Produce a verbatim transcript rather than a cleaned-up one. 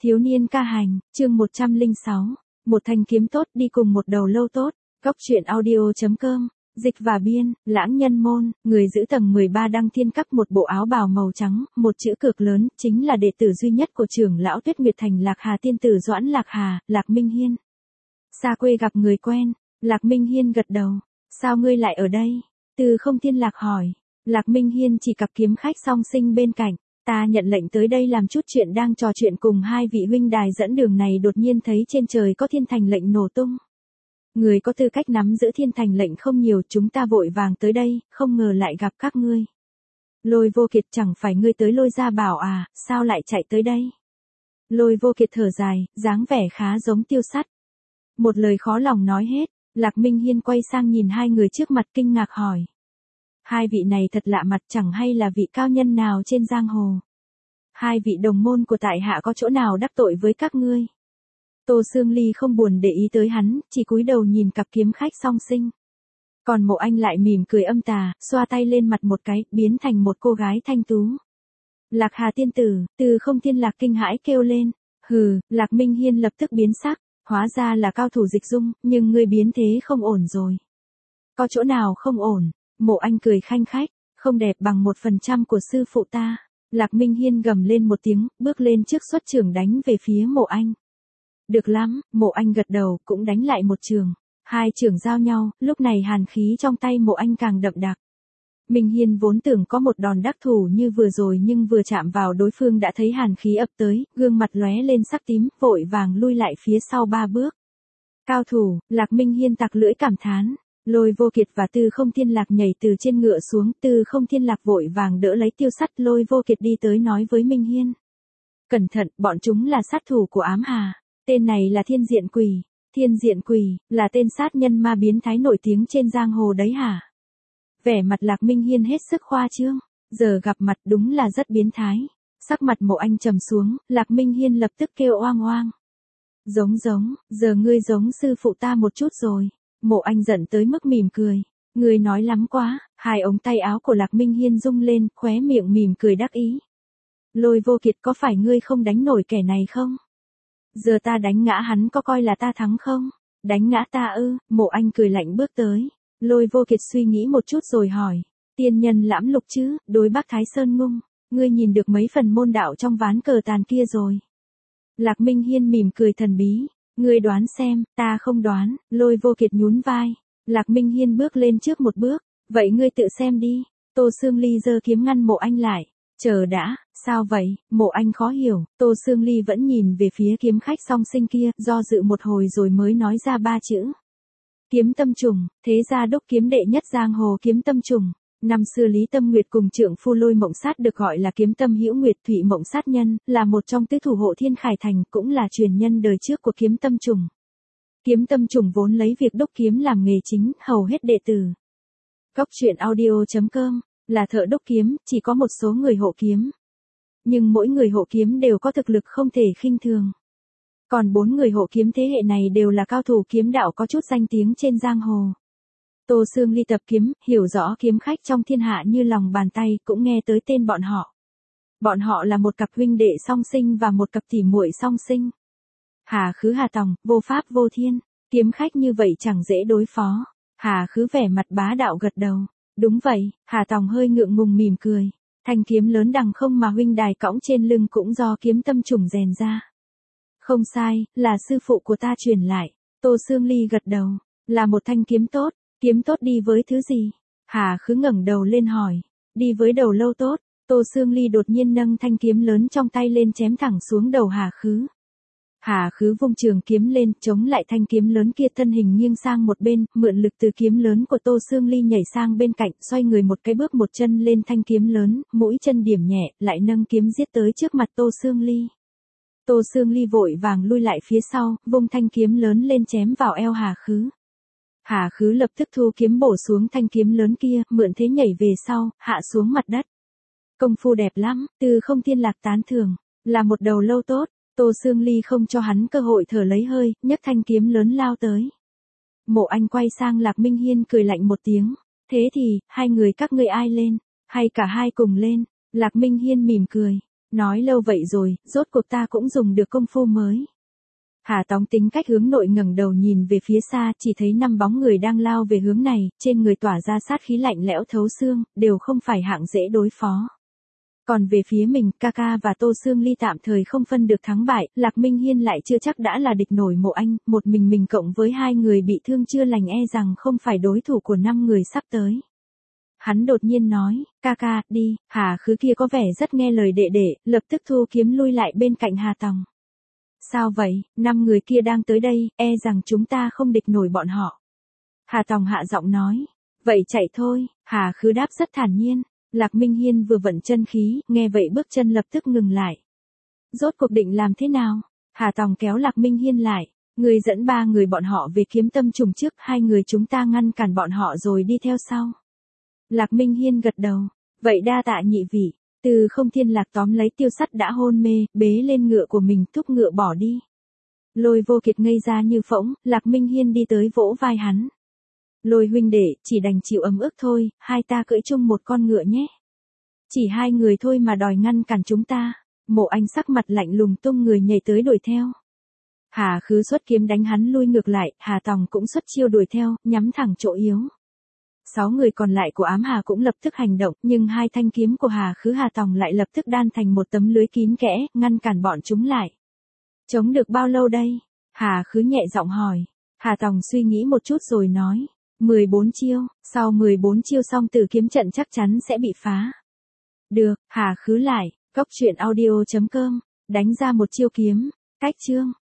Thiếu niên ca hành, chương một trăm lẻ sáu. Một thanh kiếm tốt đi cùng một đầu lâu tốt. Góc truyện audio.com. Dịch và biên, Lãng Nhân Môn, người giữ tầng mười ba Đăng Thiên Các, một bộ áo bào màu trắng, một chữ cực lớn, chính là đệ tử duy nhất của trưởng lão Tuyết Nguyệt Thành Lạc Hà tiên tử Doãn Lạc Hà, Lạc Minh Hiên. Xa quê gặp người quen, Lạc Minh Hiên gật đầu. Sao ngươi lại ở đây? Từ Không Thiên Lạc hỏi. Lạc Minh Hiên chỉ cặp kiếm khách song sinh bên cạnh. Ta nhận lệnh tới đây làm chút chuyện, đang trò chuyện cùng hai vị huynh đài dẫn đường này đột nhiên thấy trên trời có thiên thành lệnh nổ tung. Người có tư cách nắm giữ thiên thành lệnh không nhiều, chúng ta vội vàng tới đây, không ngờ lại gặp các ngươi. Lôi Vô Kiệt, chẳng phải ngươi tới Lôi Gia Bảo à, sao lại chạy tới đây? Lôi Vô Kiệt thở dài, dáng vẻ khá giống Tiêu Sắt. Một lời khó lòng nói hết, Lạc Minh Hiên quay sang nhìn hai người trước mặt kinh ngạc hỏi. Hai vị này thật lạ mặt, chẳng hay là vị cao nhân nào trên giang hồ? Hai vị đồng môn của tại hạ có chỗ nào đắc tội với các ngươi? Tô Sương Ly không buồn để ý tới hắn, chỉ cúi đầu nhìn cặp kiếm khách song sinh. Còn Mộ Anh lại mỉm cười âm tà, xoa tay lên mặt một cái, biến thành một cô gái thanh tú. Lạc Hà tiên tử, Từ Không Thiên Lạc kinh hãi kêu lên. Hừ, Lạc Minh Hiên lập tức biến sắc, hóa ra là cao thủ dịch dung, nhưng ngươi biến thế không ổn rồi. Có chỗ nào không ổn? Mộ Anh cười khanh khách, không đẹp bằng một phần trăm của sư phụ ta. Lạc Minh Hiên gầm lên một tiếng, bước lên trước xuất chưởng đánh về phía Mộ Anh. Được lắm, Mộ Anh gật đầu, cũng đánh lại một trường. Hai trường giao nhau, lúc này hàn khí trong tay Mộ Anh càng đậm đặc. Minh Hiên vốn tưởng có một đòn đắc thủ như vừa rồi, nhưng vừa chạm vào đối phương đã thấy hàn khí ập tới, gương mặt lóe lên sắc tím, vội vàng lui lại phía sau ba bước. Cao thủ, Lạc Minh Hiên tặc lưỡi cảm thán. Lôi Vô Kiệt và Từ Không Thiên Lạc nhảy từ trên ngựa xuống, Từ Không Thiên Lạc vội vàng đỡ lấy Tiêu Sắt. Lôi Vô Kiệt đi tới nói với Minh Hiên. Cẩn thận, bọn chúng là sát thủ của Ám Hà. Tên này là Thiên Diện Quỷ. Thiên Diện Quỷ, là tên sát nhân ma biến thái nổi tiếng trên giang hồ đấy hả? Vẻ mặt Lạc Minh Hiên hết sức khoa trương. Giờ gặp mặt đúng là rất biến thái. Sắc mặt Mộ Anh trầm xuống, Lạc Minh Hiên lập tức kêu oang oang. Giống giống, giờ ngươi giống sư phụ ta một chút rồi. Mộ Anh giận tới mức mỉm cười. Ngươi nói lắm quá. Hai ống tay áo của Lạc Minh Hiên rung lên, khóe miệng mỉm cười đắc ý. Lôi Vô Kiệt, có phải ngươi không đánh nổi kẻ này không? Giờ ta đánh ngã hắn có coi là ta thắng không? Đánh ngã ta ư? Mộ Anh cười lạnh bước tới. Lôi Vô Kiệt suy nghĩ một chút rồi hỏi. Tiên nhân lãm lục chứ, đối Bắc Thái Sơn Ngung. Ngươi nhìn được mấy phần môn đạo trong ván cờ tàn kia rồi? Lạc Minh Hiên mỉm cười thần bí. Ngươi đoán xem, ta không đoán. Lôi Vô Kiệt nhún vai. Lạc Minh Hiên bước lên trước một bước. Vậy ngươi tự xem đi. Tô Sương Ly giơ kiếm ngăn Mộ Anh lại. Chờ đã, sao vậy? Mộ Anh khó hiểu. Tô Sương Ly vẫn nhìn về phía kiếm khách song sinh kia, do dự một hồi rồi mới nói ra ba chữ. Kiếm Tâm Trùng, thế gia đúc kiếm đệ nhất giang hồ Kiếm Tâm Trùng. Năm xưa Lý Tâm Nguyệt cùng trượng phu Lôi Mộng Sát được gọi là Kiếm Tâm Hữu Nguyệt Thủy Mộng Sát Nhân, là một trong tứ thủ hộ Thiên Khải Thành, cũng là truyền nhân đời trước của Kiếm Tâm Trùng. Kiếm Tâm Trùng vốn lấy việc đúc kiếm làm nghề chính, hầu hết đệ tử. Góc truyện audio.com, là thợ đúc kiếm, chỉ có một số người hộ kiếm. Nhưng mỗi người hộ kiếm đều có thực lực không thể khinh thường. Còn bốn người hộ kiếm thế hệ này đều là cao thủ kiếm đạo có chút danh tiếng trên giang hồ. Tô Sương Ly tập kiếm, hiểu rõ kiếm khách trong thiên hạ như lòng bàn tay, cũng nghe tới tên bọn họ. Bọn họ là một cặp huynh đệ song sinh và một cặp tỉ muội song sinh. Hà Khứ Hà Tòng, vô pháp vô thiên, kiếm khách như vậy chẳng dễ đối phó. Hà Khứ vẻ mặt bá đạo gật đầu. Đúng vậy. Hà Tòng hơi ngượng ngùng mỉm cười. Thanh kiếm lớn đằng không mà huynh đài cõng trên lưng cũng do Kiếm Tâm Trùng rèn ra. Không sai, là sư phụ của ta truyền lại. Tô Sương Ly gật đầu. Là một thanh kiếm tốt. Kiếm tốt đi với thứ gì? Hà Khứ ngẩng đầu lên hỏi. Đi với đầu lâu tốt. Tô Sương Ly đột nhiên nâng thanh kiếm lớn trong tay lên chém thẳng xuống đầu Hà Khứ. Hà Khứ vung trường kiếm lên, chống lại thanh kiếm lớn kia, thân hình nghiêng sang một bên, mượn lực từ kiếm lớn của Tô Sương Ly nhảy sang bên cạnh, xoay người một cái bước một chân lên thanh kiếm lớn, mũi chân điểm nhẹ, lại nâng kiếm giết tới trước mặt Tô Sương Ly. Tô Sương Ly vội vàng lui lại phía sau, vung thanh kiếm lớn lên chém vào eo Hà Khứ. Hà Khứ lập tức thu kiếm bổ xuống thanh kiếm lớn kia, mượn thế nhảy về sau, hạ xuống mặt đất. Công phu đẹp lắm, Từ Không Thiên Lạc tán thưởng, là một đầu lâu tốt. Tô Sương Ly không cho hắn cơ hội thở lấy hơi, nhấc thanh kiếm lớn lao tới. Mộ Anh quay sang Lạc Minh Hiên cười lạnh một tiếng. Thế thì, hai người các ngươi ai lên? Hay cả hai cùng lên? Lạc Minh Hiên mỉm cười. Nói lâu vậy rồi, rốt cuộc ta cũng dùng được công phu mới. Hà Tòng tính cách hướng nội ngẩng đầu nhìn về phía xa, chỉ thấy năm bóng người đang lao về hướng này, trên người tỏa ra sát khí lạnh lẽo thấu xương, đều không phải hạng dễ đối phó. Còn về phía mình, ca ca và Tô Sương Ly tạm thời không phân được thắng bại, Lạc Minh Hiên lại chưa chắc đã là địch nổi Mộ Anh, một mình mình cộng với hai người bị thương chưa lành e rằng không phải đối thủ của năm người sắp tới. Hắn đột nhiên nói, ca ca, đi. Hà Khứ kia có vẻ rất nghe lời đệ đệ, lập tức thu kiếm lui lại bên cạnh Hà Tòng. Sao vậy, năm người kia đang tới đây, e rằng chúng ta không địch nổi bọn họ. Hà Tòng hạ giọng nói, vậy chạy thôi. Hà Khứ đáp rất thản nhiên. Lạc Minh Hiên vừa vận chân khí, nghe vậy bước chân lập tức ngừng lại. Rốt cuộc định làm thế nào? Hà Tòng kéo Lạc Minh Hiên lại. Người dẫn ba người bọn họ về Kiếm Tâm Trùng trước, hai người chúng ta ngăn cản bọn họ rồi đi theo sau. Lạc Minh Hiên gật đầu. Vậy đa tạ nhị vị. Từ Không Thiên Lạc tóm lấy Tiêu Sắt đã hôn mê, bế lên ngựa của mình, thúc ngựa bỏ đi. Lôi Vô Kiệt ngây ra như phỗng, Lạc Minh Hiên đi tới vỗ vai hắn. Lôi huynh đệ, chỉ đành chịu ấm ức thôi, hai ta cưỡi chung một con ngựa nhé. Chỉ hai người thôi mà đòi ngăn cản chúng ta. Mộ Anh sắc mặt lạnh lùng tung người nhảy tới đuổi theo. Hà Khứ xuất kiếm đánh hắn lui ngược lại, Hà Tòng cũng xuất chiêu đuổi theo, nhắm thẳng chỗ yếu. Sáu người còn lại của Ám Hà cũng lập tức hành động, nhưng hai thanh kiếm của Hà Khứ Hà Tòng lại lập tức đan thành một tấm lưới kín kẽ, ngăn cản bọn chúng lại. Chống được bao lâu đây? Hà Khứ nhẹ giọng hỏi. Hà Tòng suy nghĩ một chút rồi nói. mười bốn chiêu, sau mười bốn chiêu xong Tử Kiếm trận chắc chắn sẽ bị phá. Được, Hà Khứ lại, cốc truyện audio chấm com, đánh ra một chiêu kiếm, cách chương.